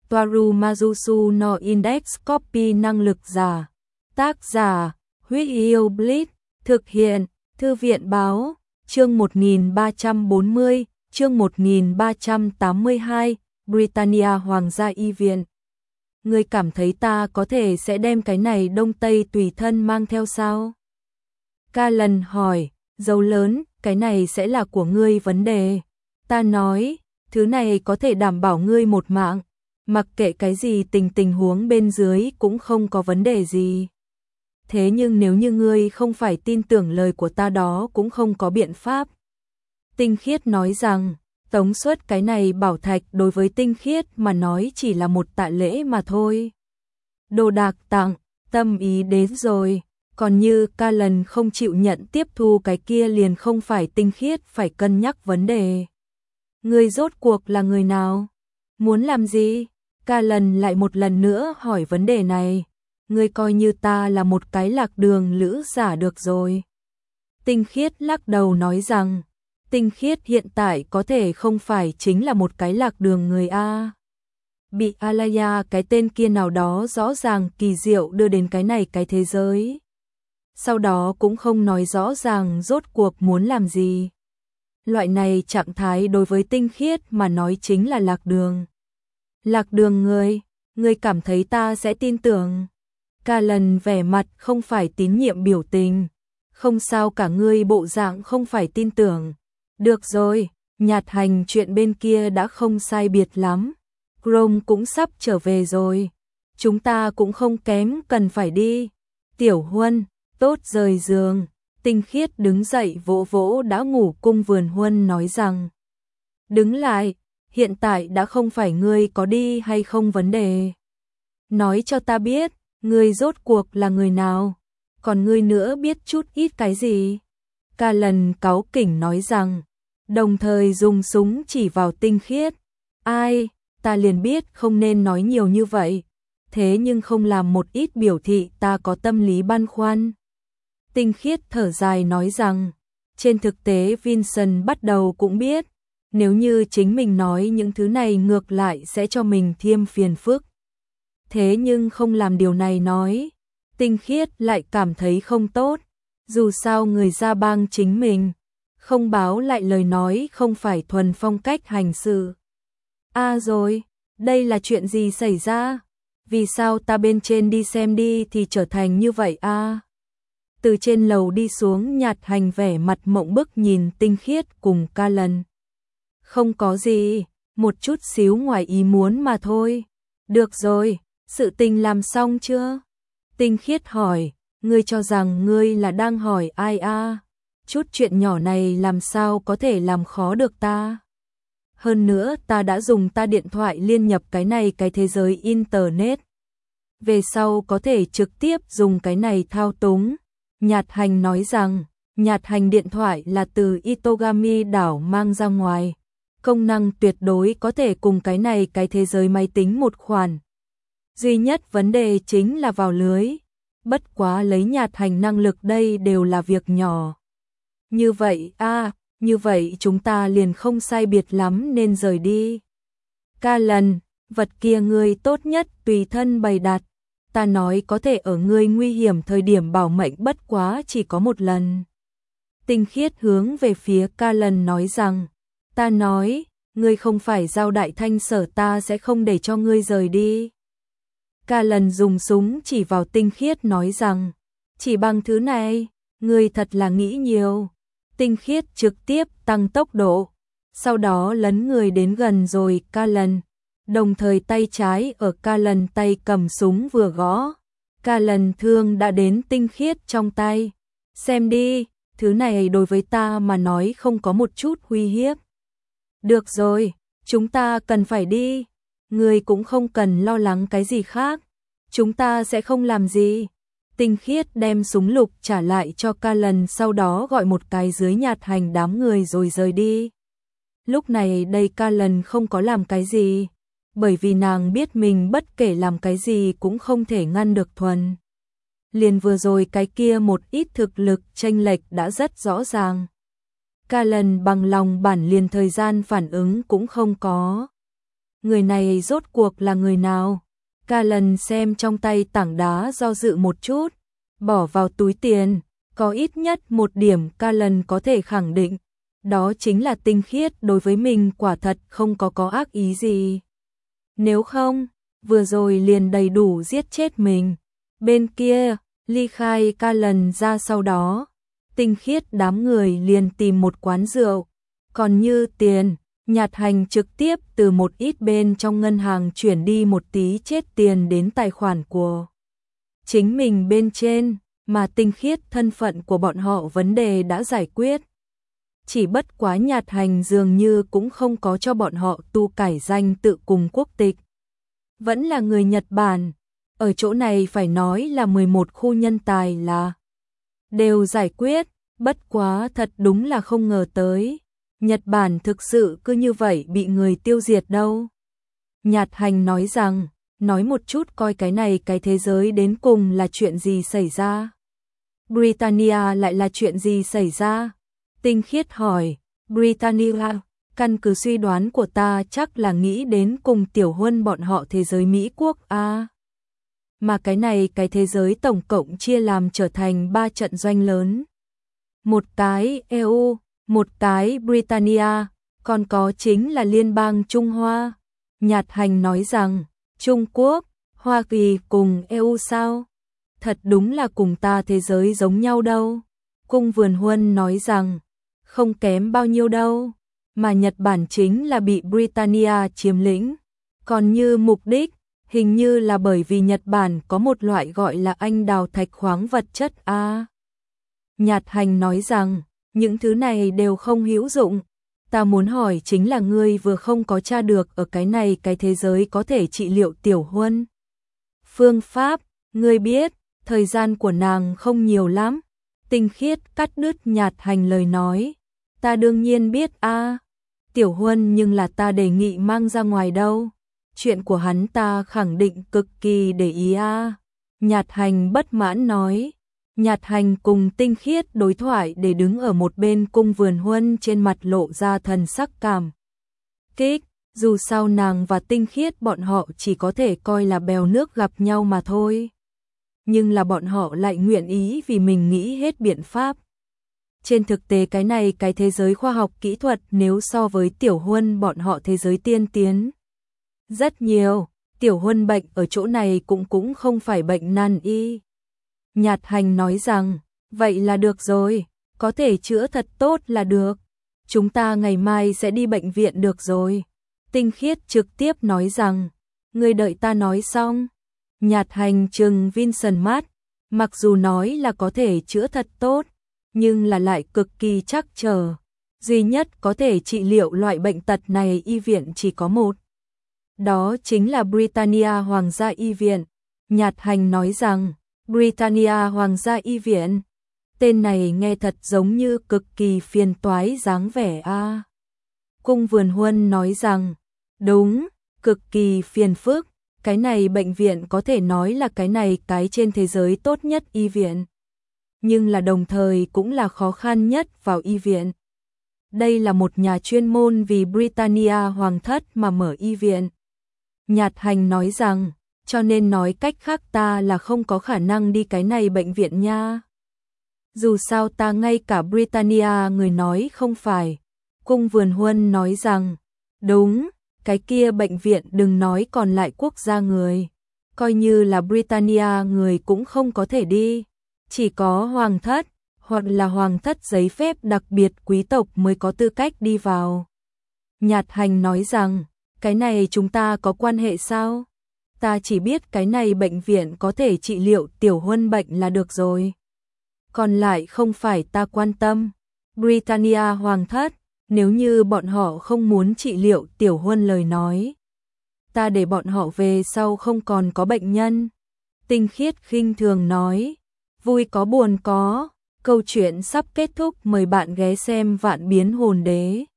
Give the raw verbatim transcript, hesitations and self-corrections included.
Toaru Majusu no Index Copy năng lực giả. Tác giả, Huyết Yêu Blitz, thực hiện, Thư viện báo, chương một nghìn ba trăm bốn mươi, chương một nghìn ba trăm tám mươi hai, Britannia Hoàng gia y viện. Ngươi cảm thấy ta có thể sẽ đem cái này đông tây tùy thân mang theo sao? Callan hỏi, dấu lớn, cái này sẽ là của ngươi vấn đề. Ta nói, thứ này có thể đảm bảo ngươi một mạng, mặc kệ cái gì tình tình huống bên dưới cũng không có vấn đề gì. Thế nhưng nếu như ngươi không phải tin tưởng lời của ta đó cũng không có biện pháp. Tinh Khiết nói rằng, tống suất cái này bảo thạch đối với Tinh Khiết mà nói chỉ là một tạ lễ mà thôi. Đồ đạc tặng, tâm ý đến rồi, còn như Callan không chịu nhận tiếp thu cái kia liền không phải Tinh Khiết phải cân nhắc vấn đề. Ngươi rốt cuộc là người nào? Muốn làm gì? Callan lại một lần nữa hỏi vấn đề này. Ngươi coi như ta là một cái lạc đường lữ giả được rồi. Tinh Khiết lắc đầu nói rằng, Tinh Khiết hiện tại có thể không phải chính là một cái lạc đường người A. Bị Alaya cái tên kia nào đó rõ ràng kỳ diệu đưa đến cái này cái thế giới. Sau đó cũng không nói rõ ràng rốt cuộc muốn làm gì. Loại này trạng thái đối với Tinh Khiết mà nói chính là lạc đường. Lạc đường người, người cảm thấy ta sẽ tin tưởng. Callan vẻ mặt không phải tín nhiệm biểu tình. Không sao cả, ngươi bộ dạng không phải tin tưởng. Được rồi, Nhạt Hành chuyện bên kia đã không sai biệt lắm. Chrome cũng sắp trở về rồi. Chúng ta cũng không kém cần phải đi. Tiểu Huân, tốt rời giường. Tinh Khiết đứng dậy vỗ vỗ đã ngủ cung vườn Huân nói rằng, đứng lại, hiện tại đã không phải ngươi có đi hay không vấn đề. Nói cho ta biết, ngươi rốt cuộc là người nào, còn ngươi nữa biết chút ít cái gì. Callan cáu kỉnh nói rằng, đồng thời dùng súng chỉ vào Tinh Khiết. Ai, ta liền biết không nên nói nhiều như vậy, thế nhưng không làm một ít biểu thị ta có tâm lý băn khoăn. Tinh Khiết thở dài nói rằng, trên thực tế Vincent bắt đầu cũng biết, nếu như chính mình nói những thứ này ngược lại sẽ cho mình thêm phiền phức. Thế nhưng không làm điều này nói, Tinh Khiết lại cảm thấy không tốt, dù sao người ra bang chính mình, không báo lại lời nói không phải thuần phong cách hành sự. À rồi, đây là chuyện gì xảy ra? Vì sao ta bên trên đi xem đi thì trở thành như vậy à? Từ trên lầu đi xuống, Nhạt Hành vẻ mặt mộng bức nhìn Tinh Khiết cùng Callan. Không có gì, một chút xíu ngoài ý muốn mà thôi. Được rồi, sự tình làm xong chưa? Tinh Khiết hỏi, ngươi cho rằng ngươi là đang hỏi ai à? Chút chuyện nhỏ này làm sao có thể làm khó được ta? Hơn nữa ta đã dùng ta điện thoại liên nhập cái này cái thế giới Internet. Về sau có thể trực tiếp dùng cái này thao túng. Nhạt Hành nói rằng, Nhạt Hành điện thoại là từ Itogami đảo mang ra ngoài. Công năng tuyệt đối có thể cùng cái này cái thế giới máy tính một khoản. Duy nhất vấn đề chính là vào lưới. Bất quá lấy Nhạt Hành năng lực đây đều là việc nhỏ. Như vậy à, như vậy chúng ta liền không sai biệt lắm nên rời đi. Callan, vật kia ngươi tốt nhất tùy thân bày đặt. Ta nói có thể ở ngươi nguy hiểm thời điểm bảo mệnh bất quá chỉ có một lần. Tinh Khiết hướng về phía Callan nói rằng, ta nói, ngươi không phải giao đại thanh sở ta sẽ không để cho ngươi rời đi. Callan dùng súng chỉ vào Tinh Khiết nói rằng, chỉ bằng thứ này, ngươi thật là nghĩ nhiều. Tinh Khiết trực tiếp tăng tốc độ, sau đó lấn người đến gần rồi Callan. Đồng thời tay trái ở Callan tay cầm súng vừa gõ. Callan thương đã đến Tinh Khiết trong tay. Xem đi, thứ này đối với ta mà nói không có một chút uy hiếp. Được rồi, chúng ta cần phải đi. Ngươi cũng không cần lo lắng cái gì khác. Chúng ta sẽ không làm gì. Tinh Khiết đem súng lục trả lại cho Callan, sau đó gọi một cái dưới Nhạt Hành đám người rồi rời đi. Lúc này đây Callan không có làm cái gì. Bởi vì nàng biết mình bất kể làm cái gì cũng không thể ngăn được Thuần. Liền vừa rồi cái kia một ít thực lực chênh lệch đã rất rõ ràng. Callan bằng lòng bản liền thời gian phản ứng cũng không có. người này rốt cuộc là người nào? Callan xem trong tay tảng đá do dự một chút, bỏ vào túi tiền, có ít nhất một điểm Callan có thể khẳng định, đó chính là Tinh Khiết đối với mình quả thật không có có ác ý gì. Nếu không, vừa rồi liền đầy đủ giết chết mình. Bên kia, ly khai Callan ra sau đó, Tinh Khiết đám người liền tìm một quán rượu, còn như tiền, Nhạt Hành trực tiếp từ một ít bên trong ngân hàng chuyển đi một tí chết tiền đến tài khoản của chính mình bên trên, mà Tinh Khiết thân phận của bọn họ vấn đề đã giải quyết. Chỉ bất quá Nhạt Hành dường như cũng không có cho bọn họ tu cải danh tự cùng quốc tịch. Vẫn là người Nhật Bản, ở chỗ này phải nói là mười một khu nhân tài là đều giải quyết, bất quá thật đúng là không ngờ tới. Nhật Bản thực sự cứ như vậy bị người tiêu diệt đâu. Nhạt Hành nói rằng, nói một chút coi cái này cái thế giới đến cùng là chuyện gì xảy ra. Britannia lại là chuyện gì xảy ra? Tinh Khiết hỏi, Britannia, căn cứ suy đoán của ta chắc là nghĩ đến cùng Tiểu Huân bọn họ thế giới Mỹ quốc a. À. Mà cái này cái thế giới tổng cộng chia làm trở thành ba trận doanh lớn. Một cái e u, một cái Britannia, còn có chính là Liên bang Trung Hoa. Nhạt Hành nói rằng, Trung Quốc, Hoa Kỳ cùng e u sao? Thật đúng là cùng ta thế giới giống nhau đâu. Cung Vườn Huân nói rằng, không kém bao nhiêu đâu, mà Nhật Bản chính là bị Britannia chiếm lĩnh. Còn như mục đích, hình như là bởi vì Nhật Bản có một loại gọi là anh đào thạch khoáng vật chất a. À. Nhạt Hành nói rằng, những thứ này đều không hữu dụng. Ta muốn hỏi chính là ngươi vừa không có tra được ở cái này cái thế giới có thể trị liệu Tiểu Huân. Phương pháp, ngươi biết, thời gian của nàng không nhiều lắm. Tinh Khiết cắt đứt Nhạt Hành lời nói. Ta đương nhiên biết a, à. Tiểu Huân nhưng là ta đề nghị mang ra ngoài đâu. Chuyện của hắn ta khẳng định cực kỳ để ý a. À. Nhạt Hành bất mãn nói. Nhạt Hành cùng Tinh Khiết đối thoại để đứng ở một bên. Cung Vườn Huân trên mặt lộ ra thần sắc cảm kích, dù sao nàng và Tinh Khiết bọn họ chỉ có thể coi là bèo nước gặp nhau mà thôi. Nhưng là bọn họ lại nguyện ý vì mình nghĩ hết biện pháp. Trên thực tế cái này cái thế giới khoa học kỹ thuật nếu so với Tiểu Huân bọn họ thế giới tiên tiến rất nhiều, Tiểu Huân bệnh ở chỗ này cũng cũng không phải bệnh nan y. Nhạt Hành nói rằng, vậy là được rồi, có thể chữa thật tốt là được. Chúng ta ngày mai sẽ đi bệnh viện được rồi. Tinh Khiết trực tiếp nói rằng, ngươi đợi ta nói xong. Nhạt Hành trừng Vincent mắt, mặc dù nói là có thể chữa thật tốt, nhưng là lại cực kỳ trắc trở. Duy nhất có thể trị liệu loại bệnh tật này y viện chỉ có một. Đó chính là Britannia Hoàng gia y viện. Nhạt Hành nói rằng, Britannia Hoàng gia y viện, tên này nghe thật giống như cực kỳ phiền toái dáng vẻ a. À. Cung Vườn Huân nói rằng, đúng, cực kỳ phiền phức, cái này bệnh viện có thể nói là cái này cái trên thế giới tốt nhất y viện. Nhưng là đồng thời cũng là khó khăn nhất vào y viện. Đây là một nhà chuyên môn vì Britannia Hoàng thất mà mở y viện. Nhạt Hành nói rằng, cho nên nói cách khác ta là không có khả năng đi cái này bệnh viện nha. Dù sao ta ngay cả Britannia người nói không phải. Cung Vườn Huân nói rằng, đúng, cái kia bệnh viện đừng nói còn lại quốc gia người. Coi như là Britannia người cũng không có thể đi. Chỉ có hoàng thất, hoặc là hoàng thất giấy phép đặc biệt quý tộc mới có tư cách đi vào. Nhạt Hành nói rằng, cái này chúng ta có quan hệ sao? Ta chỉ biết cái này bệnh viện có thể trị liệu Tiểu Huân bệnh là được rồi. Còn lại không phải ta quan tâm. Britannia Hoàng thất, nếu như bọn họ không muốn trị liệu Tiểu Huân lời nói, ta để bọn họ về sau không còn có bệnh nhân. Tinh Khiết khinh thường nói, vui có buồn có, câu chuyện sắp kết thúc, mời bạn ghé xem Vạn Biến Hồn Đế.